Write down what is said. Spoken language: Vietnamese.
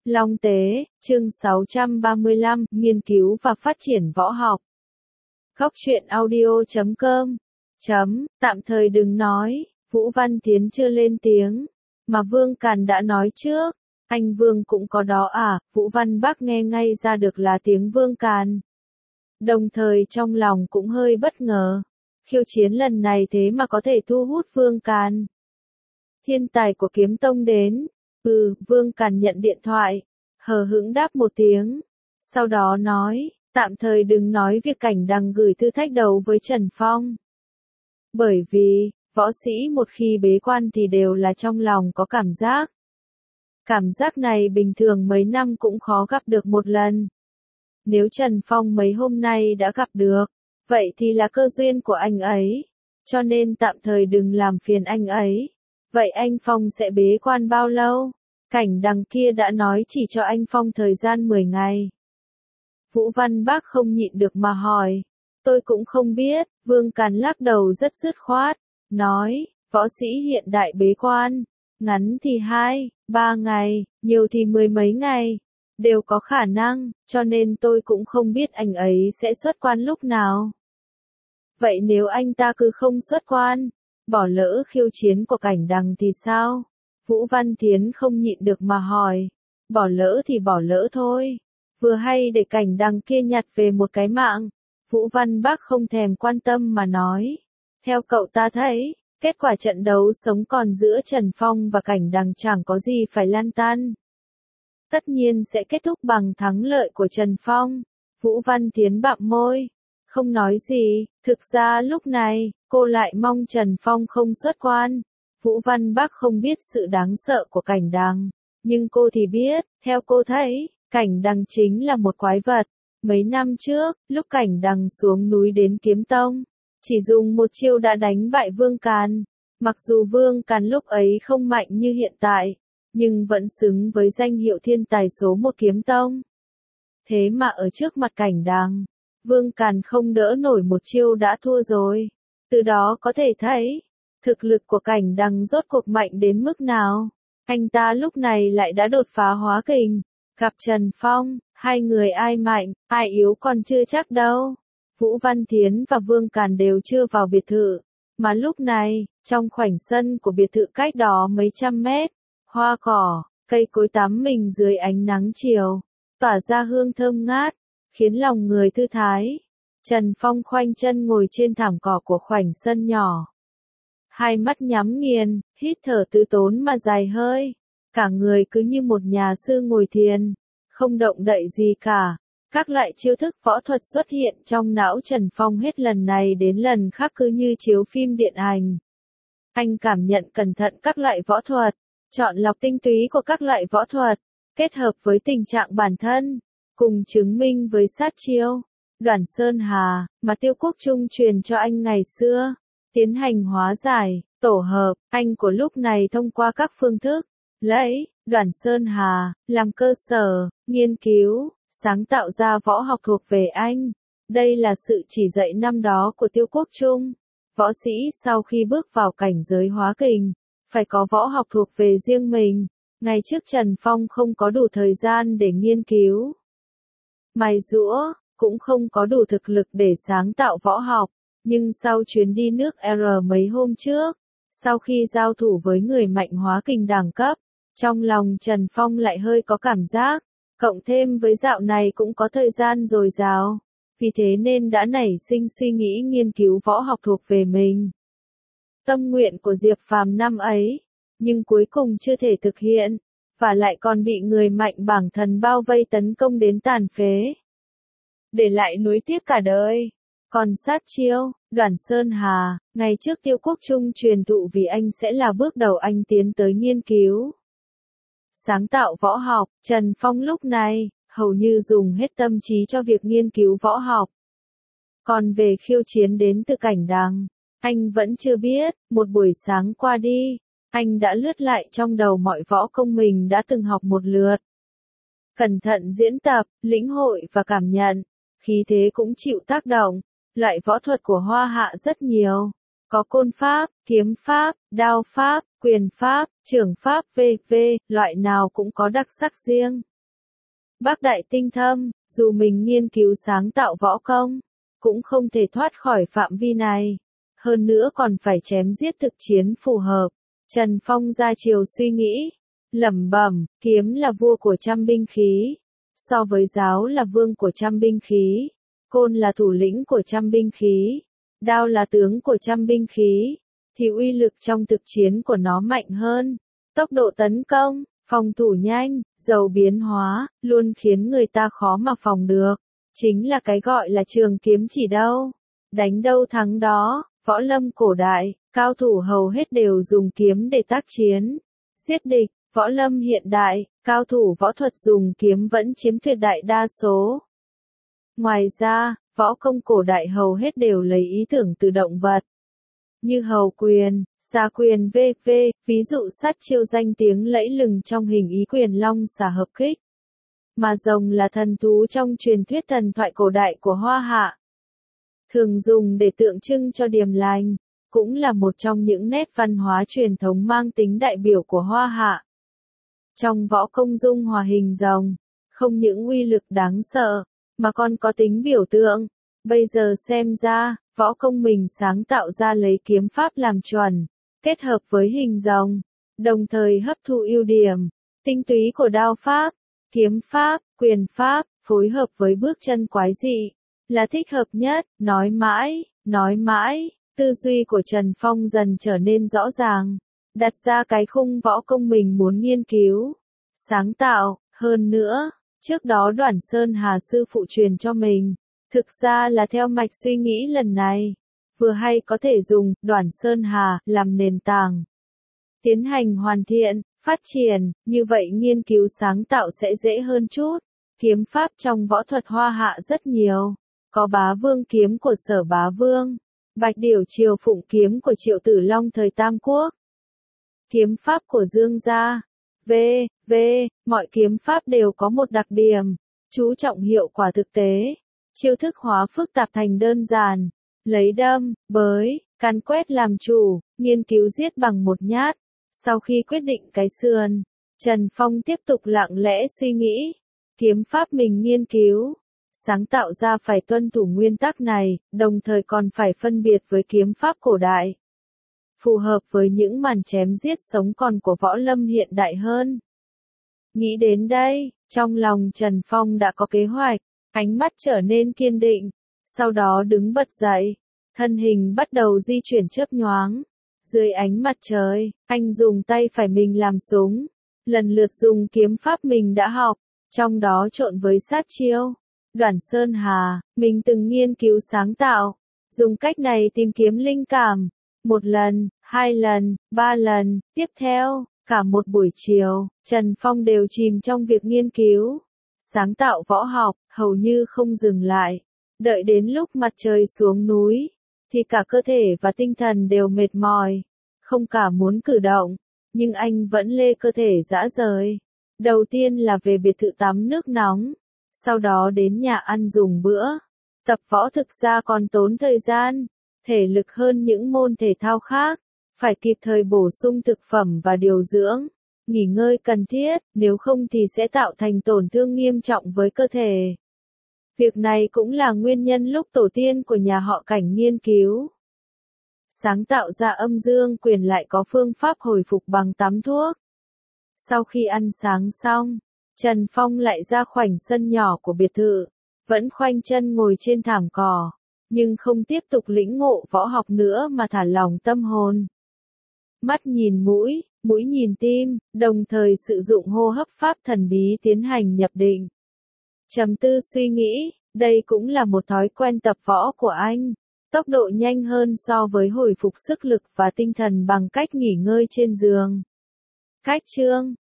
Long Tế, chương 635, nghiên cứu và phát triển võ học. Góc truyện audio.com. Tạm thời đừng nói, Vũ Văn Thiến chưa lên tiếng, mà Vương Càn đã nói trước. Anh Vương cũng có đó à? Vũ Văn Bác nghe ngay ra được là tiếng Vương Càn. Đồng thời trong lòng cũng hơi bất ngờ. Khiêu chiến lần này thế mà có thể thu hút Vương Càn. Thiên tài của Kiếm Tông đến. Vương Càn nhận điện thoại, hờ hững đáp một tiếng. Sau đó nói, tạm thời đừng nói việc Cảnh Đằng gửi thư thách đấu với Trần Phong. Bởi vì, võ sĩ một khi bế quan thì đều là trong lòng có cảm giác. Cảm giác này bình thường mấy năm cũng khó gặp được một lần. Nếu Trần Phong mấy hôm nay đã gặp được, vậy thì là cơ duyên của anh ấy. Cho nên tạm thời đừng làm phiền anh ấy. Vậy anh Phong sẽ bế quan bao lâu? Cảnh Đằng kia đã nói chỉ cho anh Phong thời gian 10 ngày. Vũ Văn Bác không nhịn được mà hỏi. Tôi cũng không biết. Vương Càn lắc đầu rất dứt khoát. Nói, võ sĩ hiện đại bế quan. Ngắn thì 2, 3 ngày, nhiều thì 10 mấy ngày. Đều có khả năng, cho nên tôi cũng không biết anh ấy sẽ xuất quan lúc nào. Vậy nếu anh ta cứ không xuất quan, bỏ lỡ khiêu chiến của Cảnh Đằng thì sao? Vũ Văn Thiến không nhịn được mà hỏi. Bỏ lỡ thì bỏ lỡ thôi. Vừa hay để Cảnh Đằng kia nhặt về một cái mạng. Vũ Văn Bác không thèm quan tâm mà nói. Theo cậu ta thấy, kết quả trận đấu sống còn giữa Trần Phong và Cảnh Đằng chẳng có gì phải lăn tăn. Tất nhiên sẽ kết thúc bằng thắng lợi của Trần Phong. Vũ Văn Thiến bặm môi. Không nói gì, thực ra lúc này, cô lại mong Trần Phong không xuất quan. Vũ Văn Bác không biết sự đáng sợ của Cảnh Đằng, nhưng cô thì biết, theo cô thấy, Cảnh Đằng chính là một quái vật. Mấy năm trước, lúc Cảnh Đằng xuống núi đến Kiếm Tông, chỉ dùng một chiêu đã đánh bại Vương Càn. Mặc dù Vương Càn lúc ấy không mạnh như hiện tại, nhưng vẫn xứng với danh hiệu thiên tài số 1 Kiếm Tông. Thế mà ở trước mặt Cảnh Đằng, Vương Càn không đỡ nổi một chiêu đã thua rồi. Từ đó có thể thấy, thực lực của Cảnh Đằng rốt cuộc mạnh đến mức nào. Anh ta lúc này lại đã đột phá hóa kình. Gặp Trần Phong, hai người ai mạnh, ai yếu còn chưa chắc đâu. Vũ Văn Thiến và Vương Càn đều chưa vào biệt thự. Mà lúc này, trong khoảnh sân của biệt thự cách đó mấy trăm mét, hoa cỏ, cây cối tắm mình dưới ánh nắng chiều, tỏa ra hương thơm ngát, khiến lòng người thư thái. Trần Phong khoanh chân ngồi trên thảm cỏ của khoảnh sân nhỏ. Hai mắt nhắm nghiền, hít thở tứ tốn mà dài hơi. Cả người cứ như một nhà sư ngồi thiền, không động đậy gì cả. Các loại chiêu thức võ thuật xuất hiện trong não Trần Phong hết lần này đến lần khác cứ như chiếu phim điện ảnh. Anh cảm nhận cẩn thận các loại võ thuật, chọn lọc tinh túy của các loại võ thuật, kết hợp với tình trạng bản thân, cùng chứng minh với sát chiêu, Đoản Sơn Hà, mà Tiêu Quốc Trung truyền cho anh ngày xưa, tiến hành hóa giải, tổ hợp. Anh của lúc này thông qua các phương thức, lấy Đoản Sơn Hà làm cơ sở, nghiên cứu, sáng tạo ra võ học thuộc về anh. Đây là sự chỉ dạy năm đó của Tiêu Quốc Trung. Võ sĩ sau khi bước vào cảnh giới hóa kình, phải có võ học thuộc về riêng mình. Ngày trước Trần Phong không có đủ thời gian để nghiên cứu, mài giũa, cũng không có đủ thực lực để sáng tạo võ học. Nhưng sau chuyến đi nước R mấy hôm trước, sau khi giao thủ với người mạnh hóa kình đẳng cấp, trong lòng Trần Phong lại hơi có cảm giác, cộng thêm với dạo này cũng có thời gian dồi dào, vì thế nên đã nảy sinh suy nghĩ nghiên cứu võ học thuộc về mình. Tâm nguyện của Diệp Phàm năm ấy, nhưng cuối cùng chưa thể thực hiện, và lại còn bị người mạnh bảng thần bao vây tấn công đến tàn phế, để lại nuối tiếc cả đời. Còn sát chiêu, Đoản Sơn Hà, ngày trước Tiêu Quốc Trung truyền thụ vì anh sẽ là bước đầu anh tiến tới nghiên cứu, sáng tạo võ học. Trần Phong lúc này, hầu như dùng hết tâm trí cho việc nghiên cứu võ học. Còn về khiêu chiến đến từ Cảnh Đằng, anh vẫn chưa biết. Một buổi sáng qua đi, anh đã lướt lại trong đầu mọi võ công mình đã từng học một lượt. Cẩn thận diễn tập, lĩnh hội và cảm nhận, khí thế cũng chịu tác động. Loại võ thuật của Hoa Hạ rất nhiều. Có côn pháp, kiếm pháp, đao pháp, quyền pháp, trường pháp v.v. Loại nào cũng có đặc sắc riêng. Bác đại tinh thâm, dù mình nghiên cứu sáng tạo võ công, cũng không thể thoát khỏi phạm vi này. Hơn nữa còn phải chém giết thực chiến phù hợp. Trần Phong ra chiều suy nghĩ, lẩm bẩm, kiếm là vua của trăm binh khí, so với giáo là vương của trăm binh khí, côn là thủ lĩnh của trăm binh khí, đao là tướng của trăm binh khí, thì uy lực trong thực chiến của nó mạnh hơn. Tốc độ tấn công, phòng thủ nhanh, giàu biến hóa, luôn khiến người ta khó mà phòng được. Chính là cái gọi là trường kiếm chỉ đâu, đánh đâu thắng đó. Võ lâm cổ đại, cao thủ hầu hết đều dùng kiếm để tác chiến, giết địch. Võ lâm hiện đại, cao thủ võ thuật dùng kiếm vẫn chiếm tuyệt đại đa số. Ngoài ra, võ công cổ đại hầu hết đều lấy ý tưởng từ động vật, như hầu quyền, xà quyền v.v. Ví dụ sát chiêu danh tiếng lẫy lừng trong hình ý quyền long xà hợp kích. Mà rồng là thần thú trong truyền thuyết thần thoại cổ đại của Hoa Hạ, thường dùng để tượng trưng cho điềm lành, cũng là một trong những nét văn hóa truyền thống mang tính đại biểu của Hoa Hạ. Trong võ công dung hòa hình rồng, không những uy lực đáng sợ, mà còn có tính biểu tượng. Bây giờ xem ra, võ công mình sáng tạo ra lấy kiếm pháp làm chuẩn, kết hợp với hình rồng, đồng thời hấp thụ ưu điểm, tinh túy của đao pháp, kiếm pháp, quyền pháp, phối hợp với bước chân quái dị, là thích hợp nhất. Nói mãi, tư duy của Trần Phong dần trở nên rõ ràng, đặt ra cái khung võ công mình muốn nghiên cứu, sáng tạo. Hơn nữa, trước đó Đoản Sơn Hà sư phụ truyền cho mình, thực ra là theo mạch suy nghĩ lần này, vừa hay có thể dùng Đoản Sơn Hà làm nền tảng, tiến hành hoàn thiện, phát triển, như vậy nghiên cứu sáng tạo sẽ dễ hơn chút. Kiếm pháp trong võ thuật Hoa Hạ rất nhiều, có Bá Vương kiếm của Sở Bá Vương, Bạch Điểu Triều Phụng kiếm của Triệu Tử Long thời Tam Quốc, kiếm pháp của Dương gia, v.v. Mọi kiếm pháp đều có một đặc điểm, chú trọng hiệu quả thực tế, chiêu thức hóa phức tạp thành đơn giản, lấy đâm, bới, càn quét làm chủ, nghiên cứu giết bằng một nhát. Sau khi quyết định cái sườn, Trần Phong tiếp tục lặng lẽ suy nghĩ, kiếm pháp mình nghiên cứu, sáng tạo ra phải tuân thủ nguyên tắc này, đồng thời còn phải phân biệt với kiếm pháp cổ đại, phù hợp với những màn chém giết sống còn của võ lâm hiện đại hơn. Nghĩ đến đây, trong lòng Trần Phong đã có kế hoạch, ánh mắt trở nên kiên định, sau đó đứng bật dậy, thân hình bắt đầu di chuyển chớp nhoáng. Dưới ánh mặt trời, anh dùng tay phải mình làm súng, lần lượt dùng kiếm pháp mình đã học, trong đó trộn với sát chiêu. Đoản Sơn Hà, mình từng nghiên cứu sáng tạo, dùng cách này tìm kiếm linh cảm, một lần, hai lần, ba lần, tiếp theo, cả một buổi chiều, Trần Phong đều chìm trong việc nghiên cứu, sáng tạo võ học, hầu như không dừng lại. Đợi đến lúc mặt trời xuống núi, thì cả cơ thể và tinh thần đều mệt mỏi, không cả muốn cử động, nhưng anh vẫn lê cơ thể rã rời. Đầu tiên là về biệt thự tắm nước nóng, sau đó đến nhà ăn dùng bữa. Tập võ thực ra còn tốn thời gian, thể lực hơn những môn thể thao khác, phải kịp thời bổ sung thực phẩm và điều dưỡng, nghỉ ngơi cần thiết, nếu không thì sẽ tạo thành tổn thương nghiêm trọng với cơ thể. Việc này cũng là nguyên nhân lúc tổ tiên của nhà họ Cảnh nghiên cứu, sáng tạo ra âm dương quyền lại có phương pháp hồi phục bằng tắm thuốc. Sau khi ăn sáng xong, Trần Phong lại ra khoảnh sân nhỏ của biệt thự, vẫn khoanh chân ngồi trên thảm cỏ, nhưng không tiếp tục lĩnh ngộ võ học nữa mà thả lỏng tâm hồn. Mắt nhìn mũi, mũi nhìn tim, đồng thời sử dụng hô hấp pháp thần bí tiến hành nhập định. Trầm tư suy nghĩ, đây cũng là một thói quen tập võ của anh. Tốc độ nhanh hơn so với hồi phục sức lực và tinh thần bằng cách nghỉ ngơi trên giường. Cách chương